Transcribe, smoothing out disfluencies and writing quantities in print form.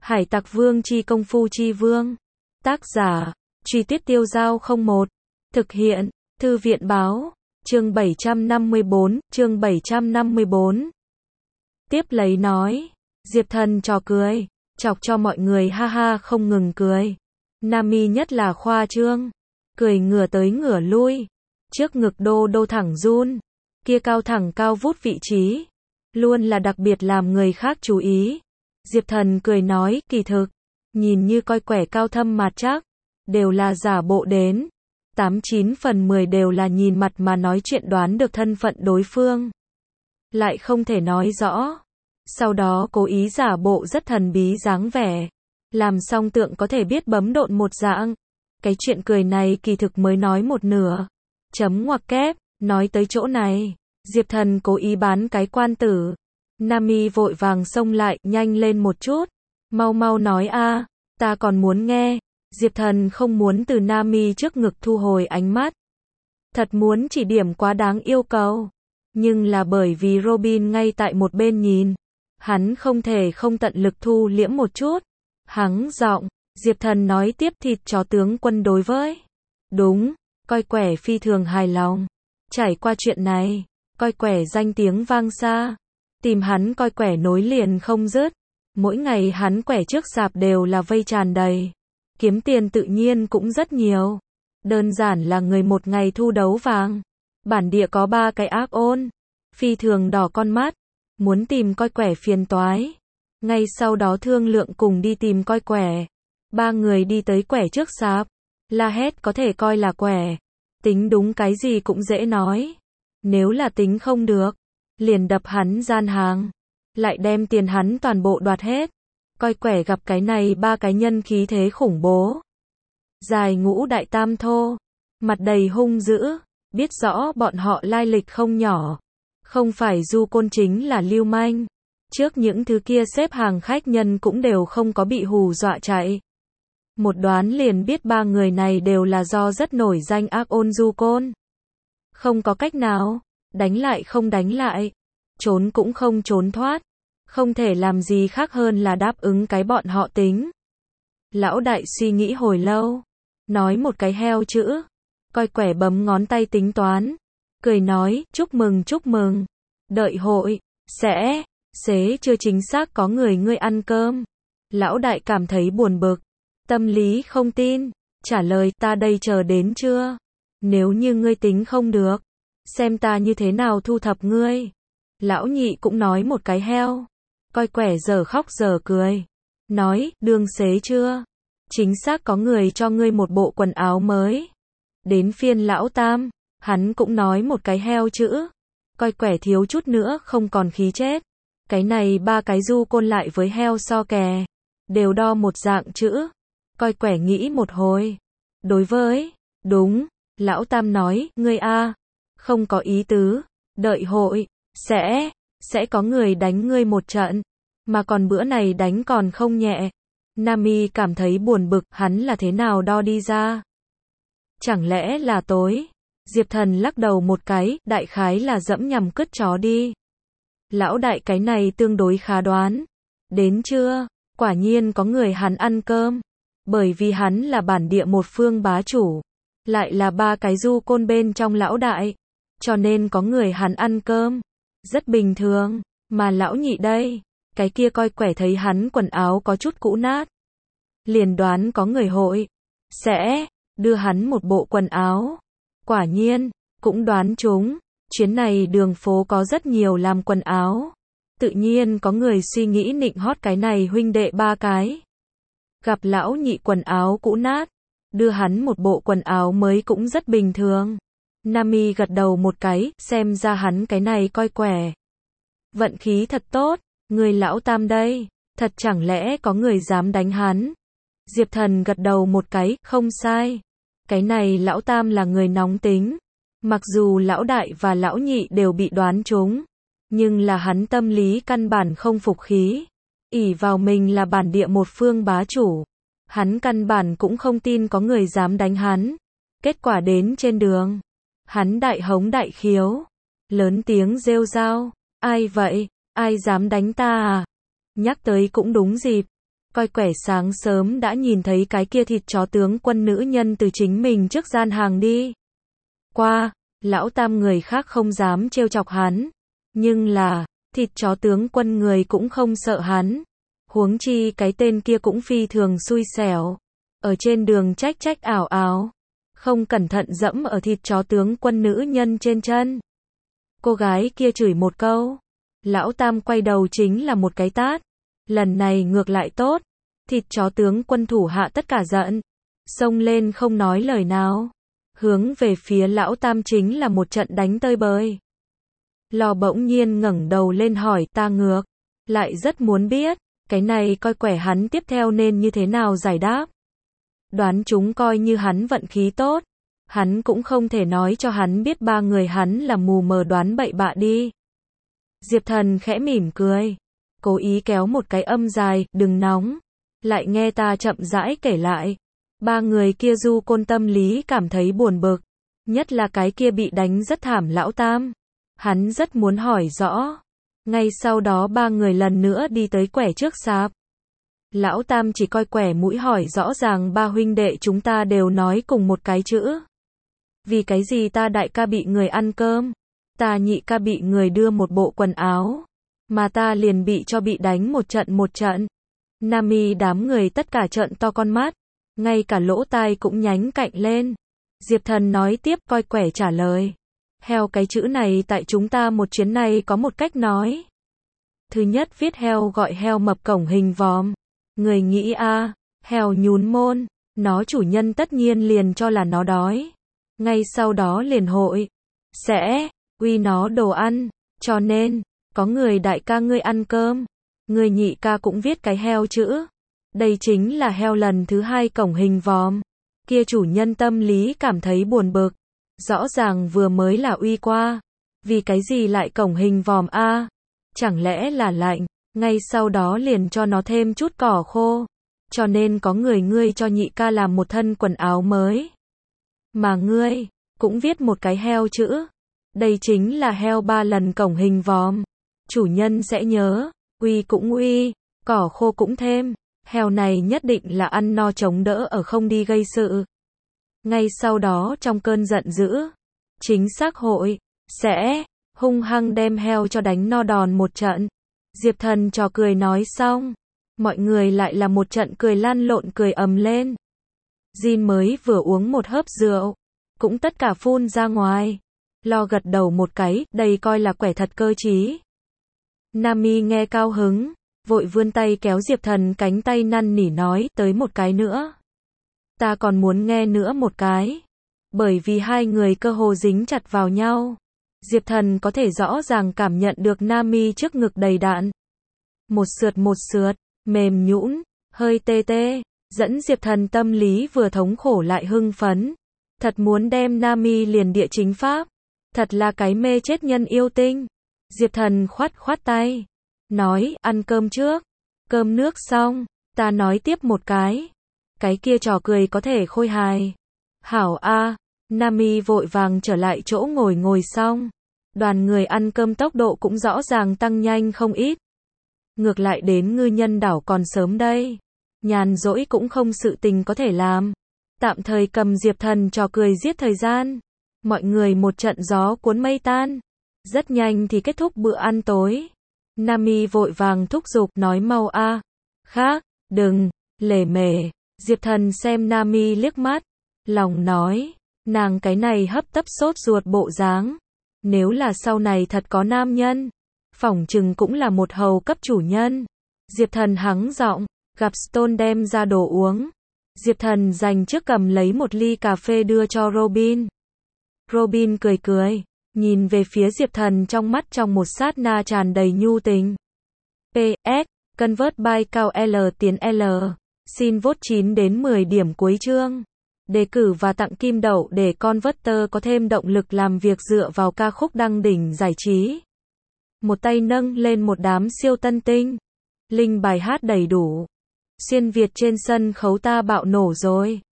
Hải Tặc Vương chi công phu chi vương. Tác giả, Truy Tuyết Tiêu Dao 01. Thực hiện, Thư viện báo, chương 754. Tiếp lấy nói, Diệp Thần trò cười, chọc cho mọi người ha ha không ngừng cười. Nami nhất là khoa trương, cười ngửa tới ngửa lui, trước ngực đô đô thẳng run, kia cao thẳng cao vút vị trí, luôn là đặc biệt làm người khác chú ý. Diệp Thần cười nói, kỳ thực, nhìn như coi quẻ cao thâm mặt chắc, đều là giả bộ đến, 89 phần 10 đều là nhìn mặt mà nói chuyện đoán được thân phận đối phương, lại không thể nói rõ. Sau đó cố ý giả bộ rất thần bí dáng vẻ, làm xong tượng có thể biết bấm độn một dạng. Cái chuyện cười này kỳ thực mới nói một nửa. Chấm ngoặc kép, nói tới chỗ này, Diệp Thần cố ý bán cái quan tử. Nami vội vàng xông lại, nhanh lên một chút, mau mau nói a, ta còn muốn nghe. Diệp Thần không muốn từ Nami trước ngực thu hồi ánh mắt. Thật muốn chỉ điểm quá đáng yêu cầu, nhưng là bởi vì Robin ngay tại một bên nhìn, hắn không thể không tận lực thu liễm một chút. Hắng giọng, Diệp Thần nói tiếp, thịt chó tướng quân đối với. Đúng, coi quẻ phi thường hài lòng. Trải qua chuyện này, coi quẻ danh tiếng vang xa. Tìm hắn coi quẻ nối liền không dứt. Mỗi ngày hắn quẻ trước sạp đều là vây tràn đầy. Kiếm tiền tự nhiên cũng rất nhiều. Đơn giản là người một ngày thu đấu vàng. Bản địa có 3 cái ác ôn. Phi thường đỏ con mắt. Muốn tìm coi quẻ phiền toái. Ngay sau đó thương lượng cùng đi tìm coi quẻ. 3 người đi tới quẻ trước sạp. La hét có thể coi là quẻ. Tính đúng cái gì cũng dễ nói. Nếu là tính không được, liền đập hắn gian hàng. Lại đem tiền hắn toàn bộ đoạt hết. Coi quẻ gặp cái này 3 cái nhân khí thế khủng bố. Dài ngũ đại tam thô. Mặt đầy hung dữ. Biết rõ bọn họ lai lịch không nhỏ. Không phải du côn chính là lưu manh. Trước những thứ kia xếp hàng khách nhân cũng đều không có bị hù dọa chạy. Một đoán liền biết 3 người này đều là do rất nổi danh ác ôn du côn. Không có cách nào, đánh lại không đánh lại, trốn cũng không trốn thoát. Không thể làm gì khác hơn là đáp ứng cái bọn họ tính. Lão đại suy nghĩ hồi lâu, nói một cái heo chữ. Coi quẻ bấm ngón tay tính toán, cười nói, chúc mừng, đợi hội, xế chưa chính xác có người ngươi ăn cơm. Lão đại cảm thấy buồn bực, tâm lý không tin, trả lời, ta đây chờ đến chưa? Nếu như ngươi tính không được, xem ta như thế nào thu thập ngươi. Lão nhị cũng nói một cái heo. Coi quẻ giờ khóc giờ cười, nói, đương xế chưa? Chính xác có người cho ngươi một bộ quần áo mới. Đến phiên lão tam, hắn cũng nói một cái heo chữ. Coi quẻ thiếu chút nữa không còn khí chết. Cái này 3 cái du côn lại với heo so kè, đều đo một dạng chữ. Coi quẻ nghĩ một hồi. Đối với, đúng, lão tam nói, ngươi a, không có ý tứ, đợi hội, sẽ có người đánh ngươi một trận, mà còn bữa này đánh còn không nhẹ. Nami cảm thấy buồn bực, hắn là thế nào đo đi ra? Chẳng lẽ là tối? Diệp Thần lắc đầu một cái, đại khái là dẫm nhằm cứt chó đi. Lão đại cái này tương đối khá đoán. Đến chưa? Quả nhiên có người hắn ăn cơm. Bởi vì hắn là bản địa một phương bá chủ. Lại là 3 cái du côn bên trong lão đại. Cho nên có người hắn ăn cơm. Rất bình thường. Mà lão nhị đây, cái kia coi quẻ thấy hắn quần áo có chút cũ nát. Liền đoán có người hội sẽ đưa hắn một bộ quần áo. Quả nhiên, cũng đoán trúng. Chuyến này đường phố có rất nhiều làm quần áo. Tự nhiên có người suy nghĩ nịnh hót cái này huynh đệ 3 cái. Gặp lão nhị quần áo cũ nát, đưa hắn một bộ quần áo mới cũng rất bình thường. Nami gật đầu một cái, xem ra hắn cái này coi quẻ. Vận khí thật tốt, người lão tam đây, thật chẳng lẽ có người dám đánh hắn? Diệp Thần gật đầu một cái, không sai. Cái này lão tam là người nóng tính. Mặc dù lão đại và lão nhị đều bị đoán trúng, nhưng là hắn tâm lý căn bản không phục khí. Ỷ vào mình là bản địa một phương bá chủ. Hắn căn bản cũng không tin có người dám đánh hắn. Kết quả đến trên đường, hắn đại hống đại khiếu, lớn tiếng rêu rao, ai vậy, ai dám đánh ta à? Nhắc tới cũng đúng dịp, Coi quẻ sáng sớm đã nhìn thấy cái kia thịt chó tướng quân nữ nhân từ chính mình trước gian hàng đi qua, lão tam người khác không dám trêu chọc hắn, nhưng là, thịt chó tướng quân người cũng không sợ hắn, huống chi cái tên kia cũng phi thường xui xẻo, ở trên đường trách trách ảo ảo, không cẩn thận dẫm ở thịt chó tướng quân nữ nhân trên chân. Cô gái kia chửi một câu, lão tam quay đầu chính là một cái tát, lần này ngược lại tốt, thịt chó tướng quân thủ hạ tất cả giận, xông lên không nói lời nào, hướng về phía lão tam chính là một trận đánh tơi bời. Lò bỗng nhiên ngẩng đầu lên hỏi ta ngược, lại rất muốn biết, cái này coi quẻ hắn tiếp theo nên như thế nào giải đáp. Đoán chúng coi như hắn vận khí tốt, hắn cũng không thể nói cho hắn biết ba người hắn là mù mờ đoán bậy bạ đi. Diệp Thần khẽ mỉm cười, cố ý kéo một cái âm dài, đừng nóng, lại nghe ta chậm rãi kể lại. Ba người kia du côn tâm lý cảm thấy buồn bực, nhất là cái kia bị đánh rất thảm lão tam. Hắn rất muốn hỏi rõ. Ngay sau đó ba người lần nữa đi tới quẻ trước sạp. Lão tam chỉ coi quẻ mũi hỏi rõ ràng ba huynh đệ chúng ta đều nói cùng một cái chữ. Vì cái gì ta đại ca bị người ăn cơm, ta nhị ca bị người đưa một bộ quần áo, mà ta liền bị cho bị đánh một trận. Nami đám người tất cả trợn to con mắt, ngay cả lỗ tai cũng nhánh cạnh lên. Diệp Thần nói tiếp coi quẻ trả lời. Heo cái chữ này tại chúng ta một chuyến này có một cách nói. Thứ nhất viết heo gọi heo mập cổng hình vòm. Người nghĩ heo nhún môn, nó chủ nhân tất nhiên liền cho là nó đói. Ngay sau đó liền hội sẽ uy nó đồ ăn, cho nên có người đại ca ngươi ăn cơm, người nhị ca cũng viết cái heo chữ. Đây chính là heo lần thứ hai cổng hình vòm. Kia chủ nhân tâm lý cảm thấy buồn bực. Rõ ràng vừa mới là uy qua, vì cái gì lại cổng hình vòm chẳng lẽ là lạnh, ngay sau đó liền cho nó thêm chút cỏ khô, cho nên có người ngươi cho nhị ca làm một thân quần áo mới. Mà ngươi, cũng viết một cái heo chữ, đây chính là heo 3 lần cổng hình vòm, chủ nhân sẽ nhớ, uy cũng uy, cỏ khô cũng thêm, heo này nhất định là ăn no chống đỡ ở không đi gây sự. Ngay sau đó trong cơn giận dữ, chính xác hội sẽ hung hăng đem heo cho đánh no đòn một trận. Diệp Thần trò cười nói xong, mọi người lại là một trận cười lăn lộn cười ầm lên. Jin mới vừa uống một hớp rượu, cũng tất cả phun ra ngoài. Lo gật đầu một cái, đây coi là quẻ thật cơ trí. Nami nghe cao hứng, vội vươn tay kéo Diệp Thần cánh tay năn nỉ nói, tới một cái nữa. Ta còn muốn nghe nữa một cái. Bởi vì hai người cơ hồ dính chặt vào nhau. Diệp Thần có thể rõ ràng cảm nhận được Nami trước ngực đầy đạn. Một sượt, mềm nhũn, hơi tê tê, dẫn Diệp Thần tâm lý vừa thống khổ lại hưng phấn. Thật muốn đem Nami liền địa chính pháp. Thật là cái mê chết nhân yêu tinh. Diệp Thần khoát tay. Nói, ăn cơm trước. Cơm nước xong, ta nói tiếp một cái. Cái kia trò cười có thể khôi hài. Hảo Nami vội vàng trở lại chỗ ngồi xong. Đoàn người ăn cơm tốc độ cũng rõ ràng tăng nhanh không ít. Ngược lại đến ngư nhân đảo còn sớm đây. Nhàn rỗi cũng không sự tình có thể làm. Tạm thời cầm Diệp Thần trò cười giết thời gian. Mọi người một trận gió cuốn mây tan. Rất nhanh thì kết thúc bữa ăn tối. Nami vội vàng thúc giục nói mau khác, đừng, lề mề. Diệp Thần xem Nami liếc mắt, lòng nói, nàng cái này hấp tấp sốt ruột bộ dáng, nếu là sau này thật có nam nhân, phỏng chừng cũng là một hầu cấp chủ nhân. Diệp Thần hắng giọng, gặp Stone đem ra đồ uống. Diệp Thần dành trước cầm lấy một ly cà phê đưa cho Robin. Robin cười, nhìn về phía Diệp Thần trong mắt trong một sát na tràn đầy nhu tình. PS, convert by cao L tiến L. Xin vote 9 đến 10 điểm cuối chương. Đề cử và tặng kim đậu để Converter có thêm động lực làm việc dựa vào ca khúc đăng đỉnh giải trí. Một tay nâng lên một đám siêu tân tinh. Link bài hát đầy đủ. Xuyên Việt trên sân khấu ta bạo nổ rồi.